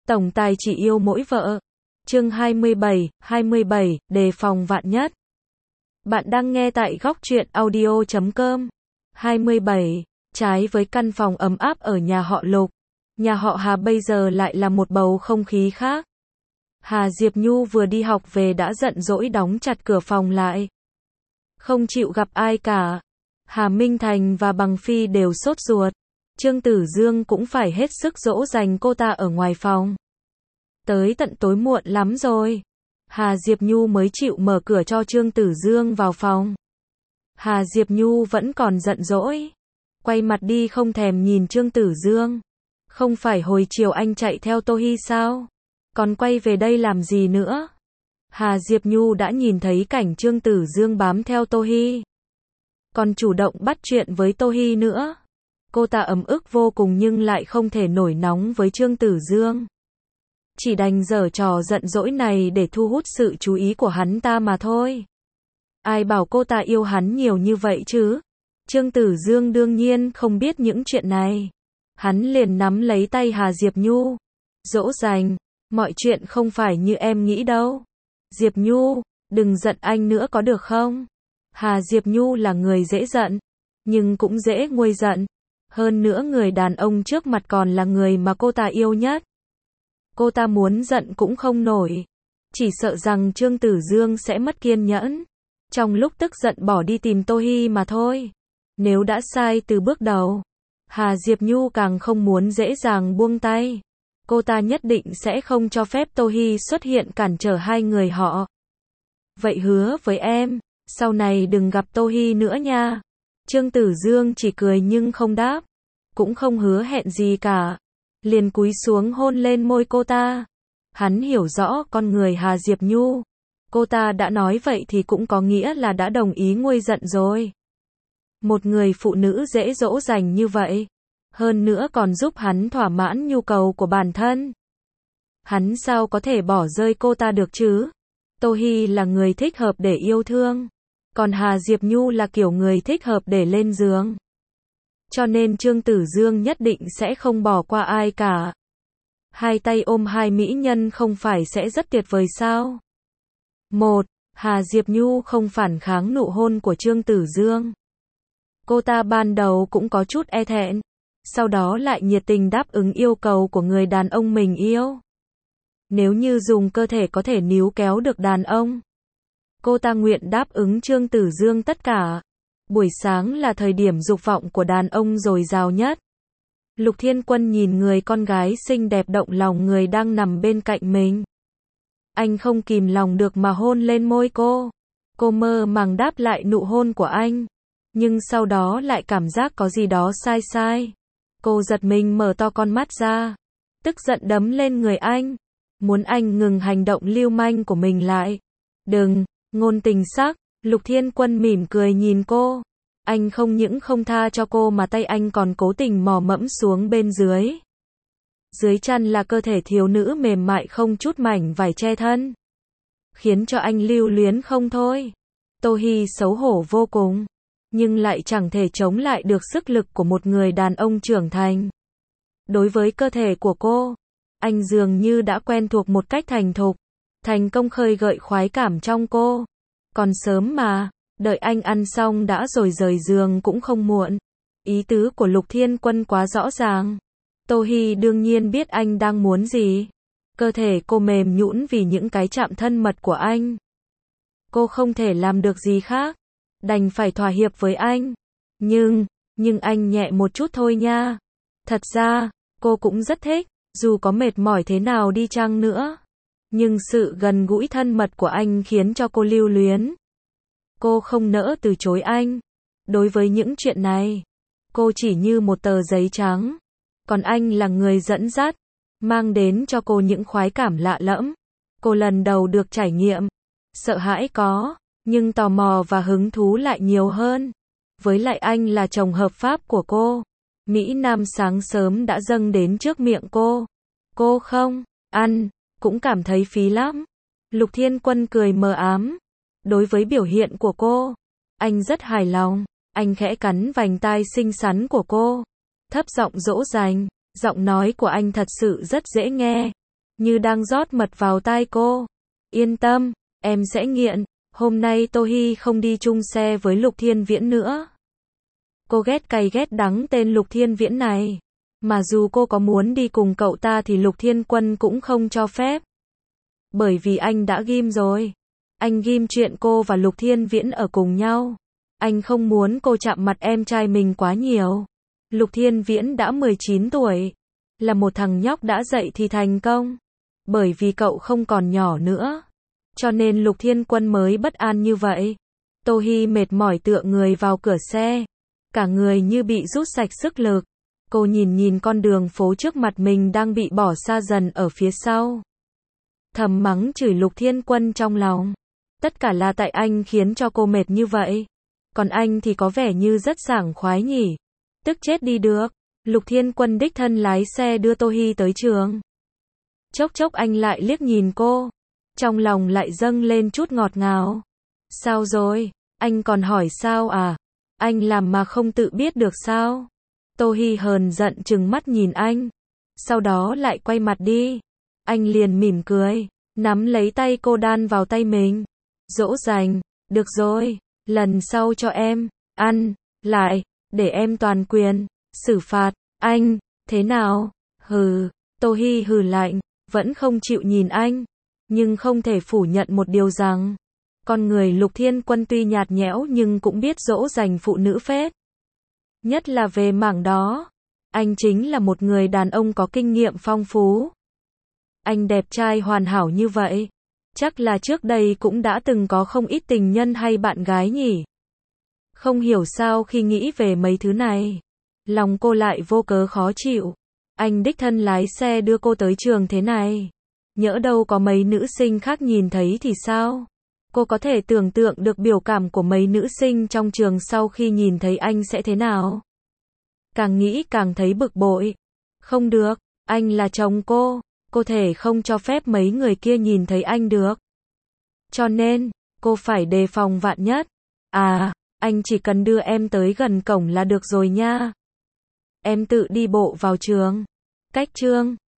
Tổng tài chỉ yêu mỗi vợ. Chương 27, đề phòng vạn nhất. Bạn đang nghe tại góc truyện audio.com. 27. Trái với căn phòng ấm áp ở nhà họ Lục, nhà họ Hà bây giờ lại là một bầu không khí khác. Hà Diệp Nhu vừa đi học về đã giận dỗi đóng chặt cửa phòng lại. Không chịu gặp ai cả. Hà Minh Thành và Bằng Phi đều sốt ruột. Trương Tử Dương cũng phải hết sức dỗ dành cô ta ở ngoài phòng. Tới tận tối muộn lắm rồi, Hà Diệp Nhu mới chịu mở cửa cho Trương Tử Dương vào phòng. Hà Diệp Nhu vẫn còn giận dỗi, quay mặt đi không thèm nhìn Trương Tử Dương. Không phải hồi chiều anh chạy theo Tô Hi sao? Còn quay về đây làm gì nữa? Hà Diệp Nhu đã nhìn thấy cảnh Trương Tử Dương bám theo Tô Hi, còn chủ động bắt chuyện với Tô Hi nữa. Cô ta ấm ức vô cùng nhưng lại không thể nổi nóng với Trương Tử Dương. Chỉ đành giở trò giận dỗi này để thu hút sự chú ý của hắn ta mà thôi. Ai bảo cô ta yêu hắn nhiều như vậy chứ? Trương Tử Dương đương nhiên không biết những chuyện này. Hắn liền nắm lấy tay Hà Diệp Nhu, dỗ dành, mọi chuyện không phải như em nghĩ đâu. Diệp Nhu, đừng giận anh nữa có được không? Hà Diệp Nhu là người dễ giận, nhưng cũng dễ nguôi giận. Hơn nữa người đàn ông trước mặt còn là người mà cô ta yêu nhất. Cô ta muốn giận cũng không nổi, chỉ sợ rằng Trương Tử Dương sẽ mất kiên nhẫn, trong lúc tức giận bỏ đi tìm Tô Hi mà thôi. Nếu đã sai từ bước đầu, Hà Diệp Nhu càng không muốn dễ dàng buông tay. Cô ta nhất định sẽ không cho phép Tô Hi xuất hiện cản trở hai người họ. Vậy hứa với em, sau này đừng gặp Tô Hi nữa nha. Trương Tử Dương chỉ cười nhưng không đáp, cũng không hứa hẹn gì cả, liền cúi xuống hôn lên môi cô ta. Hắn hiểu rõ con người Hà Diệp Nhu, cô ta đã nói vậy thì cũng có nghĩa là đã đồng ý nguôi giận rồi. Một người phụ nữ dễ dỗ dành như vậy, hơn nữa còn giúp hắn thỏa mãn nhu cầu của bản thân. Hắn sao có thể bỏ rơi cô ta được chứ? Tô Hi là người thích hợp để yêu thương, còn Hà Diệp Nhu là kiểu người thích hợp để lên giường. Cho nên Trương Tử Dương nhất định sẽ không bỏ qua ai cả. Hai tay ôm hai mỹ nhân không phải sẽ rất tuyệt vời sao? 1. Hà Diệp Nhu không phản kháng nụ hôn của Trương Tử Dương. Cô ta ban đầu cũng có chút e thẹn, sau đó lại nhiệt tình đáp ứng yêu cầu của người đàn ông mình yêu. Nếu như dùng cơ thể có thể níu kéo được đàn ông, cô ta nguyện đáp ứng Trương Tử Dương tất cả. Buổi sáng là thời điểm dục vọng của đàn ông dồi dào nhất. Lục Thiên Quân nhìn người con gái xinh đẹp động lòng người đang nằm bên cạnh mình. Anh không kìm lòng được mà hôn lên môi cô. Cô mơ màng đáp lại nụ hôn của anh, nhưng sau đó lại cảm giác có gì đó sai sai. Cô giật mình mở to con mắt ra, tức giận đấm lên người anh, muốn anh ngừng hành động lưu manh của mình lại. Đừng, ngôn tình sắc. Lục Thiên Quân mỉm cười nhìn cô. Anh không những không tha cho cô mà tay anh còn cố tình mò mẫm xuống bên dưới. Dưới chăn là cơ thể thiếu nữ mềm mại không chút mảnh vải che thân, khiến cho anh lưu luyến không thôi. Tô Hi xấu hổ vô cùng, nhưng lại chẳng thể chống lại được sức lực của một người đàn ông trưởng thành. Đối với cơ thể của cô, anh dường như đã quen thuộc một cách thành thục, thành công khơi gợi khoái cảm trong cô. Còn sớm mà, đợi anh ăn xong đã rồi rời giường cũng không muộn. Ý tứ của Lục Thiên Quân quá rõ ràng. Tô Hi đương nhiên biết anh đang muốn gì. Cơ thể cô mềm nhũn vì những cái chạm thân mật của anh. Cô không thể làm được gì khác, đành phải thỏa hiệp với anh. Nhưng anh nhẹ một chút thôi nha. Thật ra, cô cũng rất thích, dù có mệt mỏi thế nào đi chăng nữa. Nhưng sự gần gũi thân mật của anh khiến cho cô lưu luyến. Cô không nỡ từ chối anh. Đối với những chuyện này, cô chỉ như một tờ giấy trắng. Còn anh là người dẫn dắt, mang đến cho cô những khoái cảm lạ lẫm. Cô lần đầu được trải nghiệm. Sợ hãi có, nhưng tò mò và hứng thú lại nhiều hơn. Với lại anh là chồng hợp pháp của cô. Mỹ Nam sáng sớm đã dâng đến trước miệng cô. Cô không ăn cũng cảm thấy phí lắm. Lục Thiên Quân cười mờ ám. Đối với biểu hiện của cô, anh rất hài lòng. Anh khẽ cắn vành tai xinh xắn của cô, thấp giọng dỗ dành. Giọng nói của anh thật sự rất dễ nghe. như đang rót mật vào tai cô. Yên tâm, em sẽ nghiện, hôm nay Tô Hi không đi chung xe với Lục Thiên Viễn nữa. Cô ghét cay ghét đắng tên Lục Thiên Viễn này. Mà dù cô có muốn đi cùng cậu ta thì Lục Thiên Quân cũng không cho phép. Bởi vì anh đã ghim rồi. Anh ghim chuyện cô và Lục Thiên Viễn ở cùng nhau. Anh không muốn cô chạm mặt em trai mình quá nhiều. Lục Thiên Viễn đã 19 tuổi. Là một thằng nhóc đã dậy thì thành công. Bởi vì cậu không còn nhỏ nữa. Cho nên Lục Thiên Quân mới bất an như vậy. Tô Hi mệt mỏi tựa người vào cửa xe. Cả người như bị rút sạch sức lực. Cô nhìn con đường phố trước mặt mình đang bị bỏ xa dần ở phía sau. Thầm mắng chửi Lục Thiên Quân trong lòng. Tất cả là tại anh khiến cho cô mệt như vậy. Còn anh thì có vẻ như rất sảng khoái nhỉ. Tức chết đi được. Lục Thiên Quân đích thân lái xe đưa Tô Hi tới trường. Chốc chốc anh lại liếc nhìn cô. Trong lòng lại dâng lên chút ngọt ngào. Sao rồi? Anh còn hỏi sao à? Anh làm mà không tự biết được sao? Tô Hi hờn giận trừng mắt nhìn anh. Sau đó lại quay mặt đi. Anh liền mỉm cười. Nắm lấy tay cô đan vào tay mình. Dỗ dành. Được rồi. Lần sau cho em. Ăn. Lại. Để em toàn quyền. Xử phạt. Anh. Thế nào? Hừ. Tô Hi hừ lạnh. Vẫn không chịu nhìn anh. Nhưng không thể phủ nhận một điều rằng. Con người Lục Thiên Quân tuy nhạt nhẽo nhưng cũng biết dỗ dành phụ nữ phết. Nhất là về mảng đó. Anh chính là một người đàn ông có kinh nghiệm phong phú. Anh đẹp trai hoàn hảo như vậy. Chắc là trước đây cũng đã từng có không ít tình nhân hay bạn gái nhỉ. Không hiểu sao khi nghĩ về mấy thứ này. Lòng cô lại vô cớ khó chịu. Anh đích thân lái xe đưa cô tới trường thế này. Nhỡ đâu có mấy nữ sinh khác nhìn thấy thì sao? Cô có thể tưởng tượng được biểu cảm của mấy nữ sinh trong trường sau khi nhìn thấy anh sẽ thế nào? Càng nghĩ càng thấy bực bội. Không được, anh là chồng cô thể không cho phép mấy người kia nhìn thấy anh được. Cho nên, cô phải đề phòng vạn nhất. À, anh chỉ cần đưa em tới gần cổng là được rồi nha. Em tự đi bộ vào trường. Cách trường